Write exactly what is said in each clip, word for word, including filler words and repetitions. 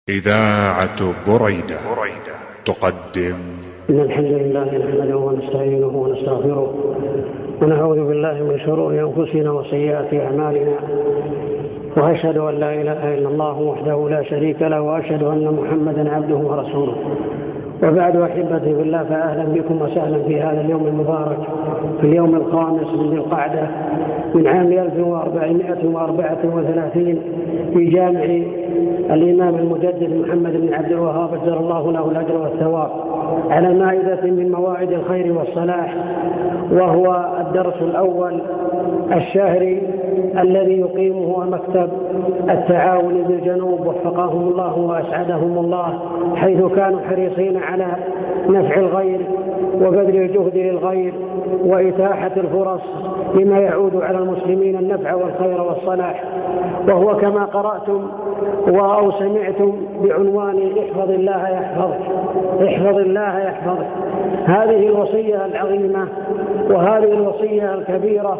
إذاعة بريدة تقدم. إن الحمد لله نحمده ونستعينه ونستغفره ونعوذ بالله من شرور أنفسنا وسيئات أعمالنا، وأشهد أن لا إله إلا الله وحده لا شريك له، وأشهد أن محمدا عبده ورسوله. وبعد أحبتي بالله، فأهلا بكم وسهلا في هذا اليوم المبارك، في اليوم الخامس من ذي القعدة من عام ألف وأربعمائة وأربعة وثلاثين في جامع الإمام المجدد محمد بن عبد الوهاب أجزل الله له الأجر والثواب، على مائدة من موائد الخير والصلاح، وهو الدرس الأول الشهري الذي يقيمه مكتب التعاون بالجنوب وفقهم الله وأسعدهم الله، حيث كانوا حريصين على نفع الغير وبذل الجهد للغير وإتاحة الفرص لما يعود على المسلمين النفع والخير والصلاح. وهو كما قرأتم أو سمعتم بعنوان احفظ الله يحفظك، احفظ الله يحفظك. هذه الوصية العظيمة وهذه الوصية الكبيرة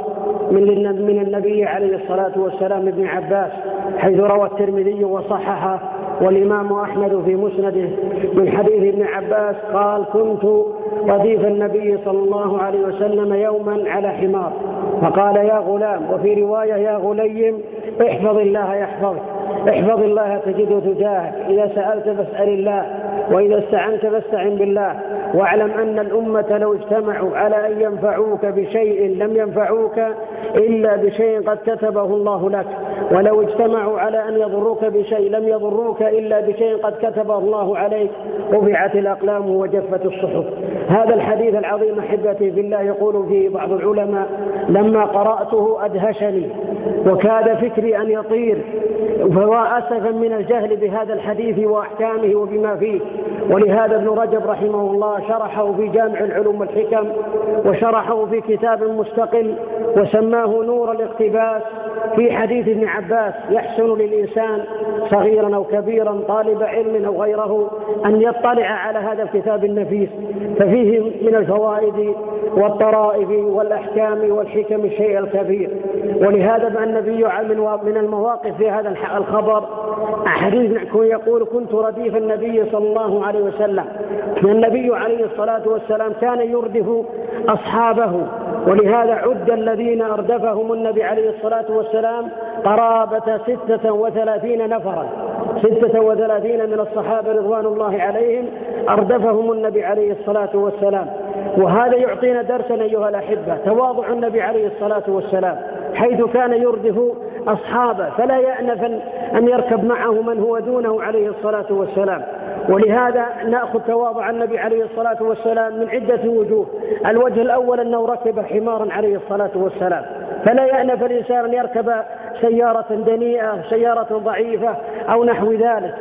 من النبي عليه الصلاة والسلام ابن عباس، حيث روى الترمذي وصححه والإمام أحمد في مسنده من حديث ابن عباس قال: كنت رديف النبي صلى الله عليه وسلم يوما على حمار فقال: يا غلام، وفي رواية: يا غليم، احفظ الله يحفظك، احفظ الله تجده تجاهك، إذا سألت فاسأل الله، وإذا استعنت فاستعن بالله، واعلم أن الأمة لو اجتمعوا على أن ينفعوك بشيء لم ينفعوك إلا بشيء قد كتبه الله لك، ولو اجتمعوا على أن يضروك بشيء لم يضروك إلا بشيء قد كتبه الله عليك، رفعت الأقلام وجفت الصحف. هذا الحديث العظيم أحبتي في الله يقول فيه بعض العلماء: لما قرأته أدهشني وكاد فكري أن يطير، فهو أسفا من الجهل بهذا الحديث وأحكامه وبما فيه. ولهذا ابن رجب رحمه الله شرحه في جامع العلوم والحكم، وشرحه في كتاب مستقل وسماه نور الاقتباس في حديث ابن عباس: يحسن للإنسان صغيرا أو كبيرا طالب علم أو غيره أن يطلع على هذا الكتاب النفيس، ففيه من الفوائد والطرائف والأحكام والحكم الشيء الكبير. ولهذا بأن النبي من المواقف في هذا الخبر حديث يقول: كنت رديف النبي صلى الله عليه وسلم. النبي عليه الصلاة والسلام كان يردف أصحابه، ولهذا عد الذين أردفهم النبي عليه الصلاة والسلام قرابة ستة وثلاثين نفرا، ستة وثلاثين من الصحابة رضوان الله عليهم أردفهم النبي عليه الصلاة والسلام. وهذا يعطينا درسا أيها الأحبة، تواضع النبي عليه الصلاة والسلام، حيث كان يردف أصحابه فلا يأنف أن يركب معه من هو دونه عليه الصلاة والسلام. ولهذا نأخذ تواضع النبي عليه الصلاة والسلام من عدة وجوه. الوجه الأول أنه ركب حمارا عليه الصلاة والسلام، فلا يأنف الإنسان أن يركب سيارة دنيئة، سيارة ضعيفة أو نحو ذلك.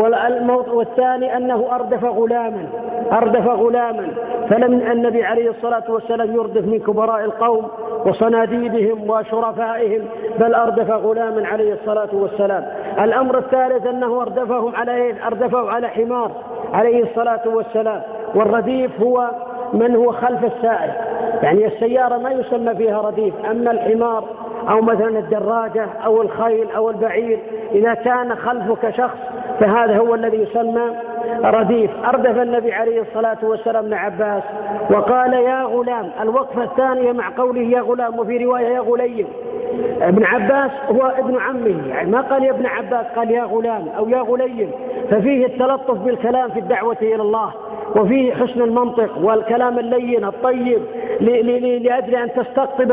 والثاني أنه أردف غلاما، أردف غلاما فلم النبي عليه الصلاة والسلام يردف من كبراء القوم وصناديدهم وشرفائهم، بل أردف غلاما عليه الصلاة والسلام. الأمر الثالث أنه أردفهم على أردفه على حمار عليه الصلاة والسلام. والرديف هو من هو خلف السائق، يعني السيارة ما يسمى فيها رديف، أما الحمار أو مثلا الدراجة أو الخيل أو البعير إذا كان خلفك شخص فهذا هو الذي يسمى رديف. أردف النبي عليه الصلاة والسلام ابن عباس وقال: يا غلام. الوقفة الثانية مع قوله يا غلام، وفي رواية يا غليم. ابن عباس هو ابن عمه، يعني ما قال يا ابن عباس، قال يا غلام أو يا غليم، ففيه التلطف بالكلام في الدعوة إلى الله، وفيه حسن المنطق والكلام اللين الطيب لأجل أن تستقطب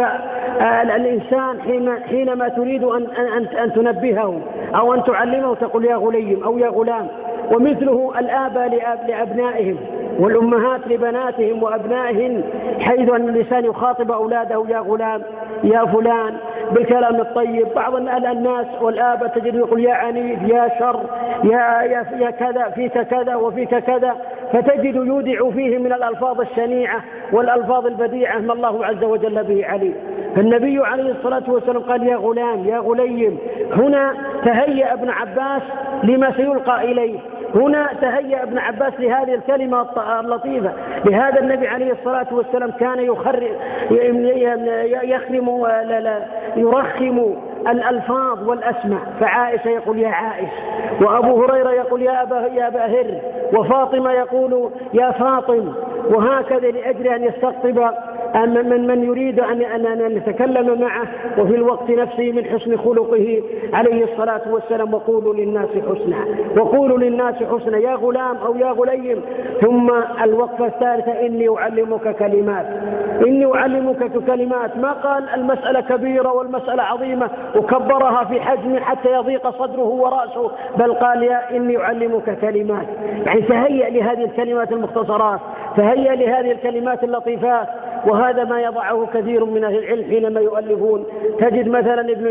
الإنسان حينما تريد أن تنبهه أو أن تعلمه تقول يا غليم أو يا غلام. ومثله الآباء لأبنائهم والأمهات لبناتهم وأبنائهن، حيث أن الإنسان يخاطب أولاده يا غلام يا فلان بالكلام الطيب. بعض الناس والآباء تجد يقول يا عنيف يا شر يا, يا, يا كذا فيك كذا وفيك كذا، فتجد يودع فيه من الألفاظ الشنيعة والألفاظ البديعة ما الله عز وجل به عليم. فالنبي عليه الصلاة والسلام قال يا غلام يا غليم. هنا تهيأ ابن عباس لما سيلقى إليه، هنا تهيأ ابن عباس لهذه الكلمة اللطيفة. لهذا النبي عليه الصلاة والسلام كان يخرم يخرم لا لا يرخم الألفاظ والأسماء، فعائشة يقول يا عائش، وأبو هريرة يقول يا أبا, يا أبا هر، وفاطمة يقول يا فاطم، وهكذا لأجل أن يستقطب من من يريد أن أن نتكلم معه، وفي الوقت نفسه من حسن خلقه عليه الصلاة والسلام وقولوا للناس حسنا، وقولوا للناس حسنا يا غلام أو يا غليم. ثم الوقفة الثالثة إني أعلمك كلمات، إني أعلمك كلمات، ما قال المسألة كبيرة والمسألة عظيمة وكبرها في حجم حتى يضيق صدره ورأسه، بل قال يا إني أعلمك كلمات، يعني تهيأ لهذه الكلمات المختصرات، تهيأ لهذه الكلمات اللطيفات. وهذا ما يضعه كثير من أهل العلم حينما يؤلفون. تجد مثلا ابن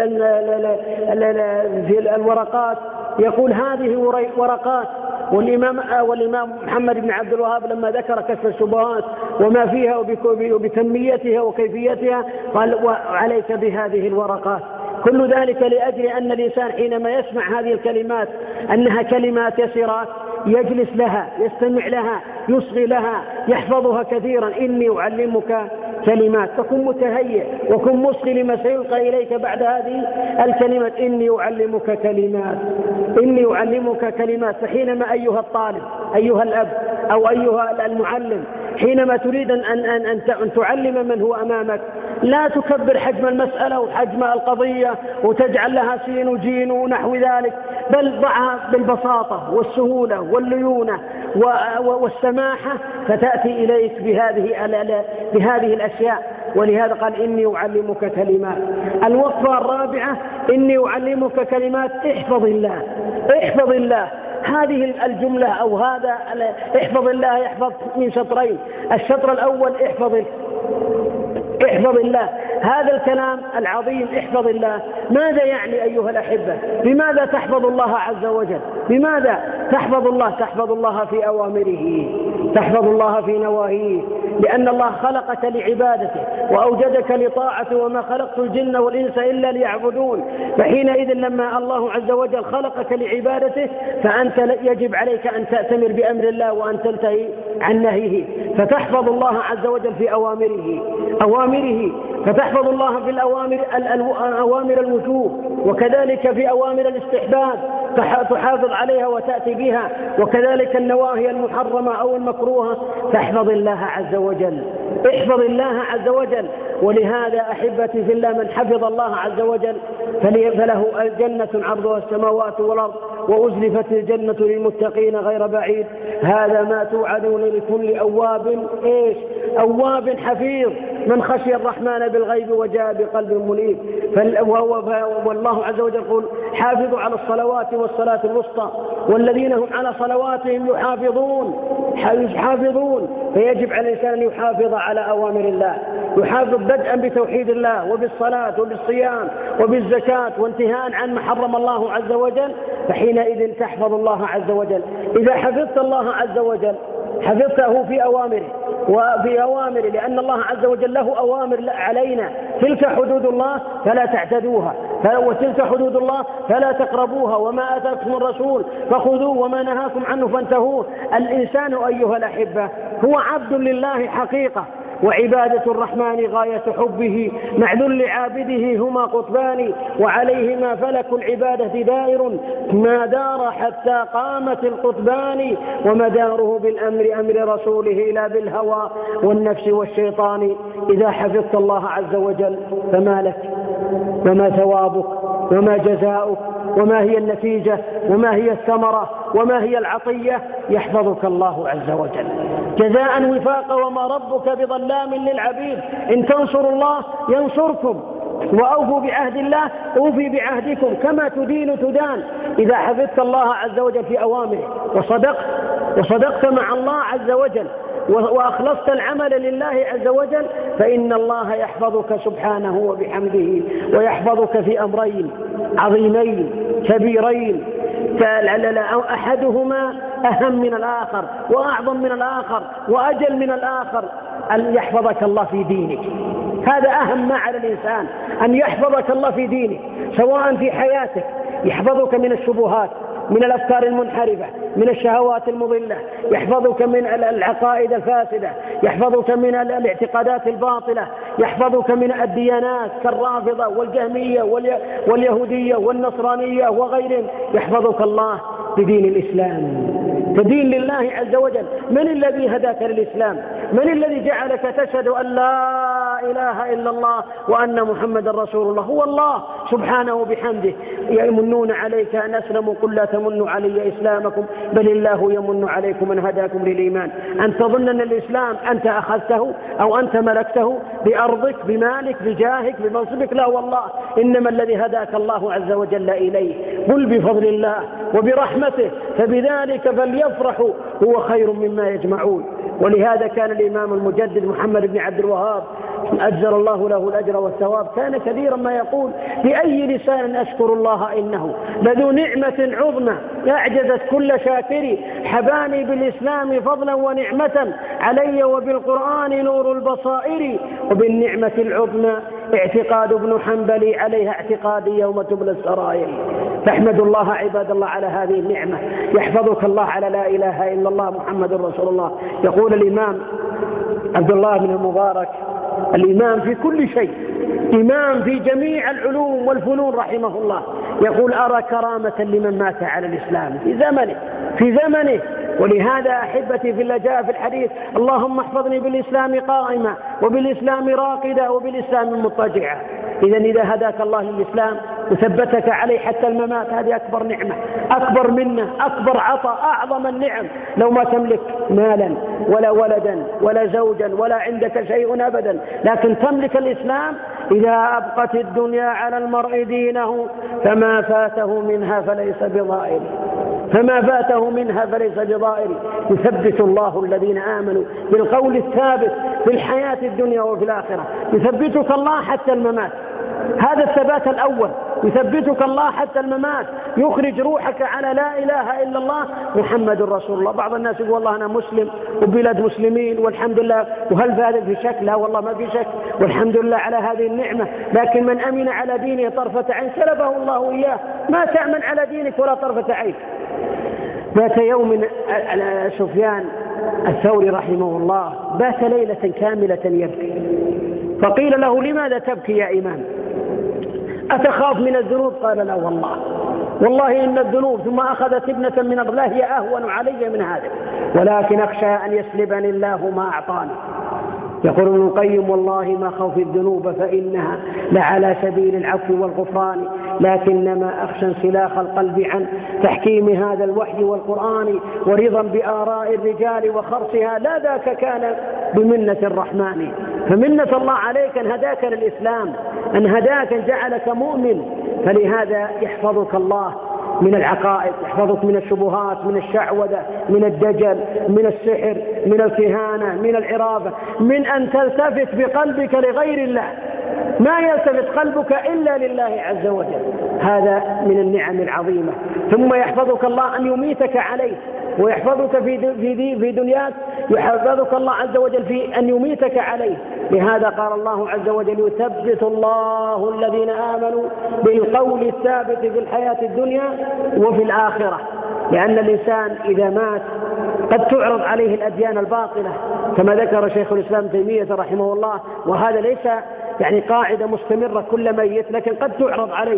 في الورقات يقول هذه ورقات، والإمام, والإمام محمد بن عبد الوهاب لما ذكر كشف الشبهات وما فيها وبكميتها وكيفيتها قال وعليك بهذه الورقات. كل ذلك لأجل أن الإنسان حينما يسمع هذه الكلمات أنها كلمات يسيرات يجلس لها، يستمع لها، يصغي لها، يحفظها كثيرا. إني أعلمك كلمات، فكن متهيئ وكن مصغي لما سيلقى إليك بعد هذه الكلمات. إني أعلمك كلمات، إني أعلمك كلمات. فحينما أيها الطالب، أيها الأب أو أيها المعلم، حينما تريد أن, أن, أن, أن تعلم من هو أمامك، لا تكبر حجم المسألة وحجم القضية وتجعل لها سين وجين ونحو ذلك، بل ضعها بالبساطة والسهولة والليونة والسماحة، فتأتي إليك بهذه, بهذه الأشياء. ولهذا قال إني أعلمك كلمات. الوقفة الرابعة إني أعلمك كلمات، احفظ الله، احفظ الله. هذه الجملة أو هذا احفظ الله يحفظ من شطرين. الشطر الأول احفظ احفظ الله، هذا الكلام العظيم احفظ الله ماذا يعني أيها الأحبة؟ لماذا تحفظ الله عز وجل؟ لماذا تحفظ الله؟ تحفظ الله في أوامره، تحفظ الله في نواهيه، لأن الله خلقك لعبادته وأوجدك لطاعته، وما خلقت الجن والإنس إلا ليعبدون. فحينئذ لما الله عز وجل خلقك لعبادته فأنت يجب عليك أن تأتمر بأمر الله وأن تنتهي عن نهيه، فتحفظ الله عز وجل في أوامره أوامره فتحفظ الله في الأوامر أوامر الوجوب، وكذلك في أوامر الاستحباب تحافظ عليها وتأتي بها، وكذلك النواهي المحرمة أو المكروهة تحفظ الله عز وجل، احفظ الله عز وجل. ولهذا أحبتي في الله من حفظ الله عز وجل فله الجنة عرضها السماوات والأرض وأزلفت الجنة للمتقين غير بعيد. هذا ما توعدون لكل أواب إيش؟ أواب حفيظ من خشي الرحمن بالغيب وجاء بقلب منيب. والله عز وجل يقول حافظوا على الصلوات والصلاة الوسطى والذين هم على صلواتهم يحافظون يحافظون فيجب على الإنسان أن يحافظ على أوامر الله، يحافظ بدءا بتوحيد الله وبالصلاة وبالصيام وبالزكاة وانتهاء عن ما حرم الله عز وجل، فحينئذ تحفظ الله عز وجل. إذا حفظت الله عز وجل حفظته في أوامره وفي أوامره، لأن الله عز وجل له أوامر علينا، تلك حدود الله فلا تعتدوها، وتلك حدود الله فلا تقربوها، وما آتاكم الرسول فخذوه وما نهاكم عنه فانتهوه. الإنسان أيها الأحبة هو عبد لله حقيقة، وعبادة الرحمن غاية حبه، مع ذل عابده هما قطبان، وعليهما فلك العبادة دائر ما دار حتى قامت القطبان، ومداره بالأمر أمر رسوله لا بالهوى والنفس والشيطان. إذا حفظت الله عز وجل فما لك وما ثوابك وما جزاؤك وما هي النتيجة وما هي الثمرة وما هي العطية؟ يحفظك الله عز وجل جزاء وفاقا، وما ربك بظلام للعبيد. إن تنصروا الله ينصركم، وأوفوا بعهد الله أوفي بعهدكم، كما تدين تدان. إذا حفظت الله عز وجل في أوامره وصدقت وصدقت مع الله عز وجل وأخلصت العمل لله عز وجل، فإن الله يحفظك سبحانه وبحمده، ويحفظك في أمرين عظيمين كبيرين أحدهما أهم من الآخر وأعظم من الآخر وأجل من الآخر، أن يحفظك الله في دينك. هذا أهم ما على الإنسان، أن يحفظك الله في دينك، سواء في حياتك يحفظك من الشبهات من الأفكار المنحرفة، من الشهوات المضلة، يحفظك من العقائد الفاسدة، يحفظك من الاعتقادات الباطلة، يحفظك من الديانات كالرافضة والجهمية واليهودية والنصرانية وغيرهم. يحفظك الله بدين الإسلام، كدين لله عز وجل. من الذي هداك للإسلام؟ من الذي جعلك تشهد أن لا إله إلا الله وأن محمد رسول الله؟ هو الله سبحانه بحمده. يمنون عليك أن أسلموا، قل لا تمنوا علي إسلامكم بل الله يمن عليكم أن هداكم للإيمان. أن تظن أن الإسلام أنت أخذته أو أنت ملكته بأرضك بمالك بجاهك بمنصبك، لا والله، إنما الذي هداك الله عز وجل إليه. قل بفضل الله وبرحمته فبذلك فليفرحوا هو خير مما يجمعون. ولهذا كان الإمام المجدد محمد بن عبد الوهاب أجزل الله له الأجر والثواب كان كثيرا ما يقول: بأي لسان أشكر الله إنه لذو نعمة عظمى أعجزت كل شاكر، حباني بالإسلام فضلا ونعمة علي وبالقرآن نور البصائر، وبالنعمة العظمى اعتقاد ابن حنبل عليها اعتقادي يوم تبلى السرائر. فاحمد الله عباد الله على هذه النعمة. يحفظك الله على لا إله إلا الله محمد رسول الله. يقول الإمام عبد الله بن المبارك الإمام في كل شيء، إمام في جميع العلوم والفنون رحمه الله، يقول: أرى كرامة لمن مات على الإسلام في زمنه في زمنه ولهذا أحبتي في الله جاء في الحديث: اللهم احفظني بالإسلام قائمة وبالإسلام راقدة وبالإسلام مضطجعة. إذا إذا هداك الله للإسلام وثبتك عليه حتى الممات، هذه أكبر نعمة، أكبر منه، أكبر عطاء، أعظم النعم. لو ما تملك مالا ولا ولدا ولا زوجا ولا عندك شيء أبدا، لكن تملك الإسلام، إذا أبقت الدنيا على المرء دينه فما فاته منها فليس بضائر فما فاته منها فليس بضائر. يثبت الله الذين آمنوا بالقول الثابت في الحياة الدنيا وفي الآخرة. يثبتك الله حتى الممات، هذا الثبات الأول. يثبتك الله حتى الممات، يخرج روحك على لا إله إلا الله محمد رسول الله. بعض الناس يقول: والله أنا مسلم وبلاد مسلمين والحمد لله، وهل هذا في شك؟ لا والله ما في شك، والحمد لله على هذه النعمة. لكن من أمن على دينه طرفة عين سلبه الله إياه. ما تأمن على دينك ولا طرفة عين. ذات يوم سفيان الثوري رحمه الله بات ليلة كاملة يبكي، فقيل له: لماذا تبكي يا إمام؟ أتخاف من الذنوب؟ قال: لا والله والله إن الذنوب ثم أخذت ابنة من الله هي أهون علي من هذا، ولكن أخشى أن يسلبني الله ما أعطاني. يقول ابن القيم: والله ما خوف الذنوب فإنها لعلى سبيل العفو والغفران، لكنما أخشى انسلاخ القلب عن تحكيم هذا الوحي والقرآن، ورضا بآراء الرجال وخرصها، لا ذاك كان بمنة الرحمن. فمنة الله عليك أن هداك للإسلام، أن هداك أن جعلك مؤمن. فلهذا يحفظك الله من العقائد، يحفظك من الشبهات، من الشعوذة، من الدجل، من السحر، من الكهانة، من العرافة، من أن تلتفت بقلبك لغير الله، ما يلتفت قلبك إلا لله عز وجل. هذا من النعم العظيمة. ثم يحفظك الله أن يميتك عليه، ويحفظك في في في دنياك، يحفظك الله عز وجل في أن يميتك عليه. لهذا قال الله عز وجل: يثبت الله الذين آمنوا بالقول الثابت في الحياة الدنيا وفي الآخرة. لأن الإنسان إذا مات قد تعرض عليه الأديان الباطلة كما ذكر شيخ الإسلام تيمية رحمه الله، وهذا ليس يعني قاعدة مستمرة كل ميت، لكن قد تعرض عليه،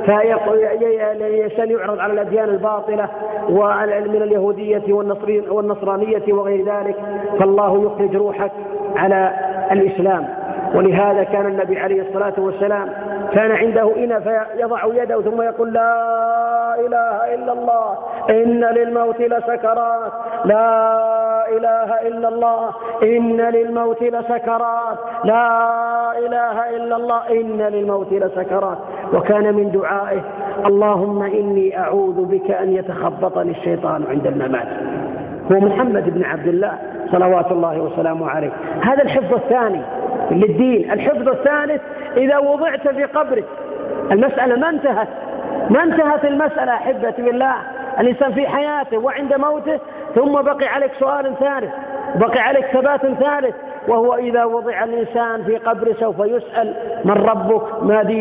فيسأل يعرض على الأديان الباطلة ومن اليهودية والنصرانية وغير ذلك، فالله يخرج روحك على الإسلام. ولهذا كان النبي عليه الصلاة والسلام كان عنده إناء فيضع يده ثم يقول: لا إله إلا الله إن للموت لسكرات، لا إله إلا الله إن للموت لسكرات، لا إله إلا الله إن للموت لسكرات. وكان من دعائه: اللهم إني أعوذ بك أن يتخبطني الشيطان عند الممات. هو محمد بن عبد الله صلوات الله وسلامه عليه. هذا الحفظ الثاني للدين. الحفظ الثالث: إذا وضعت في قبرك، المسألة ما انتهت ما انتهت المسألة أحبتي بالله. الإنسان في حياته وعند موته ثم بقي عليك سؤال ثالث، بقي عليك ثبات ثالث، وهو إذا وضع الإنسان في قبره سوف يسأل: من ربك؟ ما دينك؟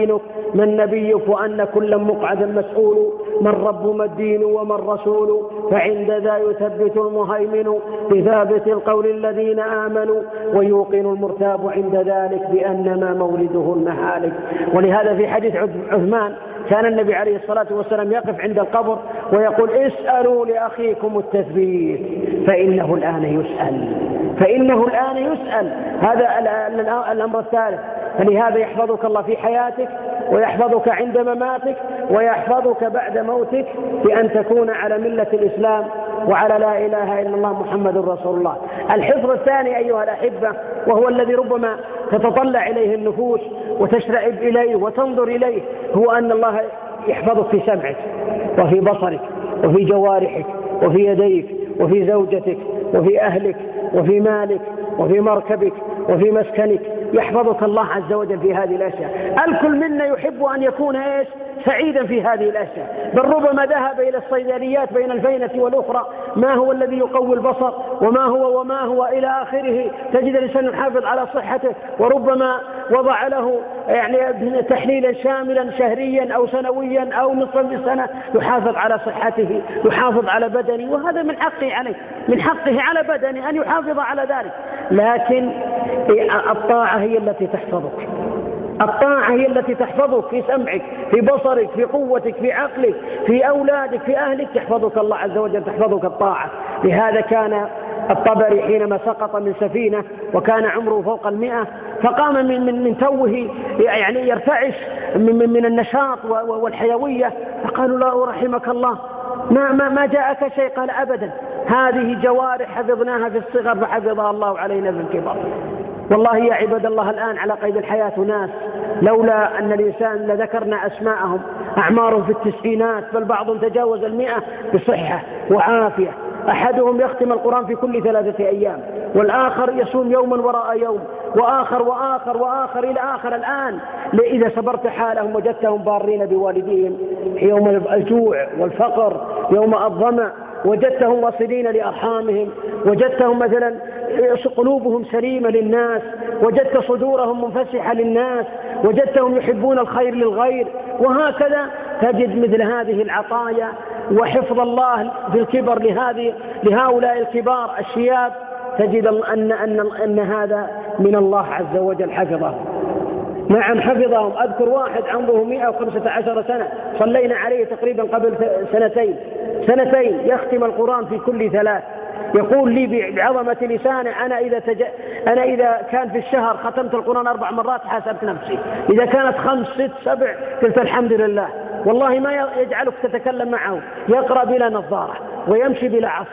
من نبيك وأن كل مقعد مسؤول، من رب ما الدين وما الرسول، فعند ذا يثبت المهيمن بثابت القول الذين آمنوا، ويوقن المرتاب عند ذلك بأن ما مولده المهالك. ولهذا في حديث عثمان كان النبي عليه الصلاة والسلام يقف عند القبر ويقول اسألوا لأخيكم التثبيت فإنه الآن يسأل، فإنه الآن يسأل. هذا الأمر الثالث. فلهذا يحفظك الله في حياتك، ويحفظك عند مماتك، ويحفظك بعد موتك بأن تكون على ملة الإسلام وعلى لا إله إلا الله محمد رسول الله. الحفظ الثاني أيها الأحبة، وهو الذي ربما تتطلع إليه النفوس وتشرئب إليه وتنظر إليه، هو أن الله يحفظك في سمعك وفي بصرك وفي جوارحك وفي يديك وفي زوجتك وفي أهلك وفي مالك وفي مركبك وفي مسكنك. يحفظك الله عز وجل في هذه الأشياء. الكل منا يحب أن يكون إيش؟ سعيدا في هذه الأشياء، بل ربما ذهب إلى الصيدليات بين الفينة والأخرى ما هو الذي يقوي البصر وما هو وما هو إلى آخره، تجد الإنسان يحافظ على صحته، وربما وضع له يعني تحليلا شاملا شهريا أو سنويا أو نصف السنة يحافظ على صحته، يحافظ على بدنه، وهذا من حقه عليه، من حقه على بدنه أن يحافظ على ذلك. لكن الطاعة هي التي تحفظك، الطاعة هي التي تحفظك في سمعك، في بصرك، في قوتك، في عقلك، في أولادك، في أهلك. يحفظك الله عز وجل، تحفظك الطاعة. لهذا كان الطبري حينما سقط من سفينة وكان عمره فوق المئة، فقام من, من, من توه يعني يرتعش من, من النشاط والحيوية، فقالوا لا رحمك الله ما, ما, ما جاءك شيء؟ قال أبدا، هذه جوارح حفظناها في الصغر فحفظها الله علينا في الكبر. والله يا عباد الله الآن على قيد الحياة ناس لولا أن الإنسان لذكرنا أسماءهم أعمارهم في التسعينات، بل بعضهم تجاوز المئة بصحة وعافية. أحدهم يختم القرآن في كل ثلاثة أيام، والآخر يصوم يوما وراء يوم، وآخر وآخر وآخر إلى آخر. الآن إذا صبرت حالهم وجدتهم بارين بوالديهم يوم الجوع والفقر، يوم الظمأ، وجدتهم واصلين لأرحامهم، وجدتهم مثلا قلوبهم سليمة للناس، وجدت صدورهم منفسحة للناس، وجدتهم يحبون الخير للغير. وهكذا تجد مثل هذه العطايا وحفظ الله في الكبر لهذه لهؤلاء الكبار الشياب، تجد أن, أن, أن هذا من الله عز وجل حفظه. نعم حفظهم. أذكر واحد عمره مئة وخمسة عشر سنة صلينا عليه تقريبا قبل سنتين سنتين يختم القرآن في كل ثلاث. يقول لي بعظمة لسانه أنا إذا, تج... أنا إذا كان في الشهر ختمت القرآن أربع مرات حاسبت نفسي، إذا كانت خمس ست سبع قلت الحمد لله. والله ما يجعلك تتكلم معه، يقرأ بلا نظارة ويمشي بلا عصر.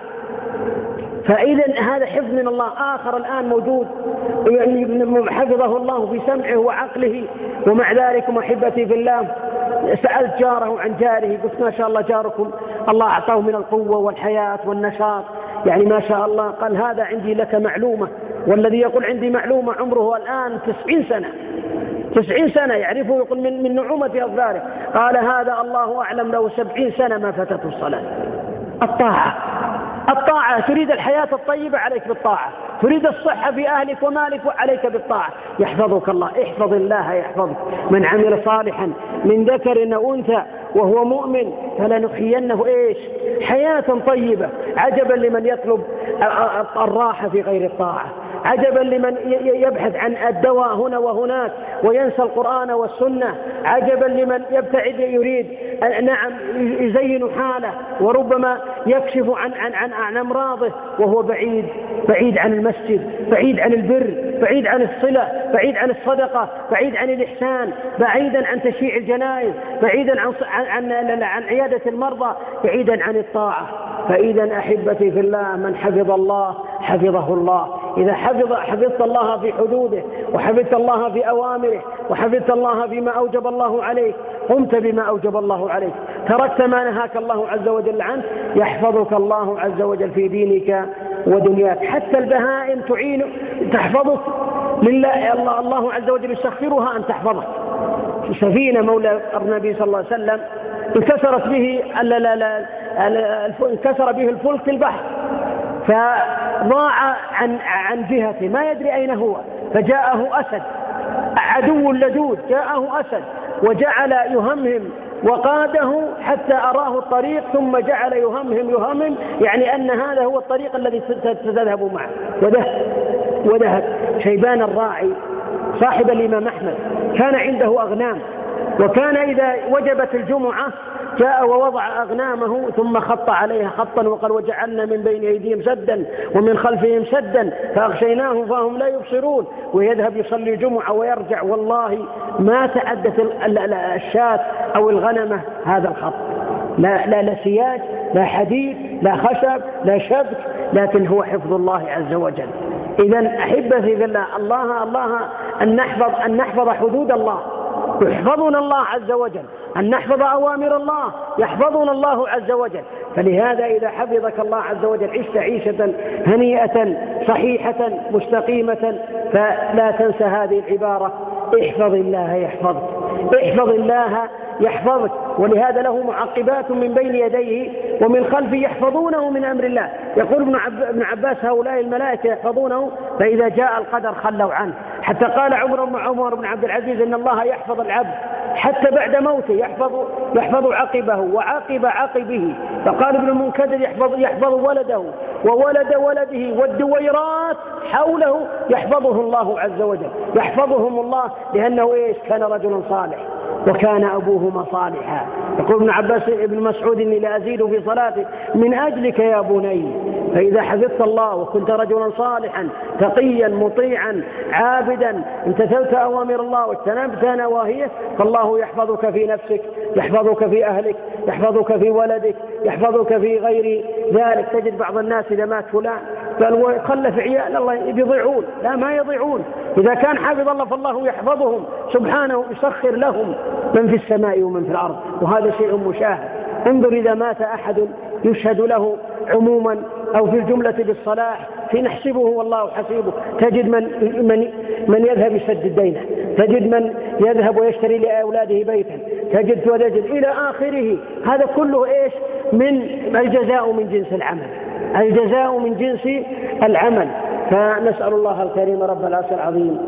فإذا هذا حفظ من الله. آخر الآن موجود يعني حفظه الله في سمعه وعقله، ومع ذلك محبتي في الله سألت جاره عن جاره، قلت ما شاء الله جاركم الله أعطاه من القوة والحياة والنشاط، يعني ما شاء الله. قال هذا عندي لك معلومة، والذي يقول عندي معلومة عمره الآن تسعين سنة تسعين سنة يعرفه، يقول من, من نعومة أظفاره. قال هذا الله أعلم له سبعين سنة ما فاتته الصلاة. الطاعة الطاعة تريد الحياة الطيبة عليك بالطاعة، تريد الصحة في أهلك ومالك عليك بالطاعة. يحفظك الله. احفظ الله يحفظك. من عمل صالحا من ذكر أو أنثى وهو مؤمن فلنحيينه إيش؟ حياة طيبة. عجبا لمن يطلب الراحة في غير الطاعة، عجبا لمن يبحث عن الدواء هنا وهناك وينسى القرآن والسنة، عجبا لمن يبتعد يريد نعم يزين حاله وربما يكشف عن عن عن, عن أمراضه وهو بعيد بعيد عن المسجد، بعيد عن البر، بعيد عن الصلة، بعيد عن الصدقة، بعيد عن الإحسان، بعيدا عن تشييع الجنائز، بعيدا عن عن عن, عن عيادة المرضى، بعيدا عن الطاعة. فإذا أحبتي في الله من حفظ الله حفظه الله. إذا حفظ حفظت الله في حدوده، وحفظت الله في أوامره، وحفظت الله فيما أوجب الله عليك، قمت بما أوجب الله عليك، تركت ما نهاك الله عز وجل عنه، يحفظك الله عز وجل في دينك ودنياك. حتى البهائم تعين تحفظك لله، الله, الله عز وجل يسخرها أن تحفظك. سفينة مولى النبي صلى الله عليه وسلم انكسرت به لا لا لا انكسر به الفلك في البحر، فضاع عن عن جهته ما يدري أين هو، فجاءه أسد عدو لدود، جاءه أسد وجعل يهمهم وقاده حتى أراه الطريق، ثم جعل يهمهم يهمهم يعني أن هذا هو الطريق الذي ستذهب معه. وذهب شيبان الراعي صاحب الإمام أحمد كان عنده أغنام، وكان إذا وجبت الجمعة جاء ووضع أغنامه ثم خط عليها خطا وقال وجعلنا من بين أيديهم سدا ومن خلفهم سدا فأغشيناهم فهم لا يبصرون، ويذهب يصلي الجمعة ويرجع والله ما تعدت الشاة أو الغنمة هذا الخط، لا, لا, لا سياج لا حديد لا خشب لا شبك، لكن هو حفظ الله عز وجل. إذن أحبتي في الله الله الله أن نحفظ, أن نحفظ حدود الله يحفظنا الله عز وجل، أن نحفظ أوامر الله يحفظنا الله عز وجل. فلهذا إذا حفظك الله عز وجل عشت عيشة هنيئة صحيحة مستقيمة، فلا تنسى هذه العبارة: احفظ الله يحفظك، احفظ الله يحفظك. ولهذا له معقبات من بين يديه ومن خلفه يحفظونه من أمر الله. يقول ابن عباس: هؤلاء الملائكة يحفظونه فإذا جاء القدر خلوا عنه. حتى قال عمر بن عمر بن عبد العزيز: إن الله يحفظ العبد حتى بعد موته، يحفظ يحفظ عقبه وعقب عقبه. فقال ابن المنكدر: يحفظ يحفظ ولده وولد ولده والدويرات حوله يحفظه الله عز وجل، يحفظهم الله لأنه إيش؟ كان رجلا صالح وكان أبوهما صالحا. يقول ابن عباس ابن مسعود: إني لأزيد في صلاتي من أجلك يا بني. فإذا حفظت الله وكنت رجلا صالحا تقيا مطيعا عابدا امتثلت أوامر الله واجتنبت نواهيه، فالله يحفظك في نفسك، يحفظك في أهلك، يحفظك في ولدك، يحفظك في غير ذلك. تجد بعض الناس إذا مات فلان قال خلف عيال الله يضيعون، لا ما يضيعون. إذا كان حافظ الله فالله يحفظهم سبحانه، يسخر لهم من في السماء ومن في الأرض، وهذا شيء مشاهد. انظر إذا مات أحد يشهد له عموما أو في الجملة بالصلاح في نحسبه والله حسيبه، تجد من, من, من يذهب يسدد دينه، تجد من يذهب ويشتري لأولاده بيتا، تجد وتجد إلى آخره. هذا كله إيش؟ من الجزاء من جنس العمل، الجزاء من جنس العمل. فنسأل الله الكريم رب العرش العظيم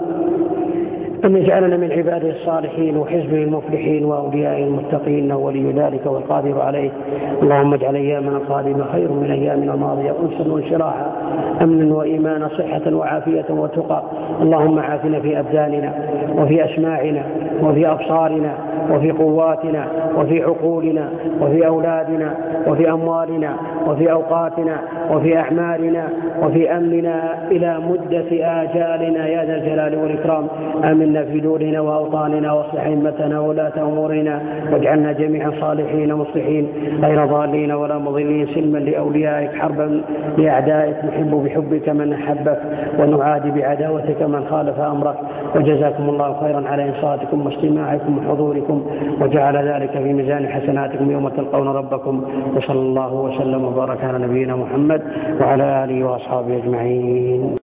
أن يجعلنا من عباده الصالحين وحزبه المفلحين وأوليائه المتقين، إنه ولي ذلك والقادر عليه. اللهم اجعل أيامنا القادمة خير من أيامنا الماضية، أنسا وانشراحا، أمنا وإيمانا، صحة وعافية وتقى. اللهم عافنا في أبداننا وفي أسماعنا وفي أبصارنا وفي قواتنا وفي عقولنا وفي أولادنا وفي أموالنا وفي أوقاتنا وفي أعمالنا وفي أمننا إلى مدة آجالنا يا ذا الجلال والإكرام. آمنا في دورنا وأوطاننا، واصلح أئمتنا وولاة أمورنا، واجعلنا جميعا صالحين مصلحين غير ضالين ولا مضلين، سلما لأوليائك حربا لأعدائك، نحب بحبك من أحبك ونعادي بعداوتك من خالف أمرك. وجزاكم الله خيرا على إنصاتكم واستماعكم وحضوركم، وجعل ذلك في ميزان حسناتكم يوم تلقون ربكم. وصلى الله وسلم وبارك على نبينا محمد وعلى آله وأصحابه أجمعين.